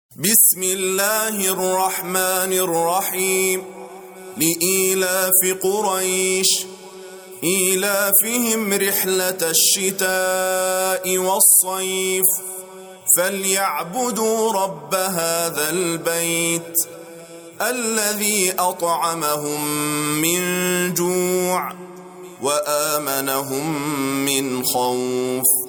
بسم الله الرحمن الرحيم لإيلاف قريش إيلافهم رحلة الشتاء والصيف فليعبدوا رب هذا البيت الذي أطعمهم من جوع وآمنهم من خوف.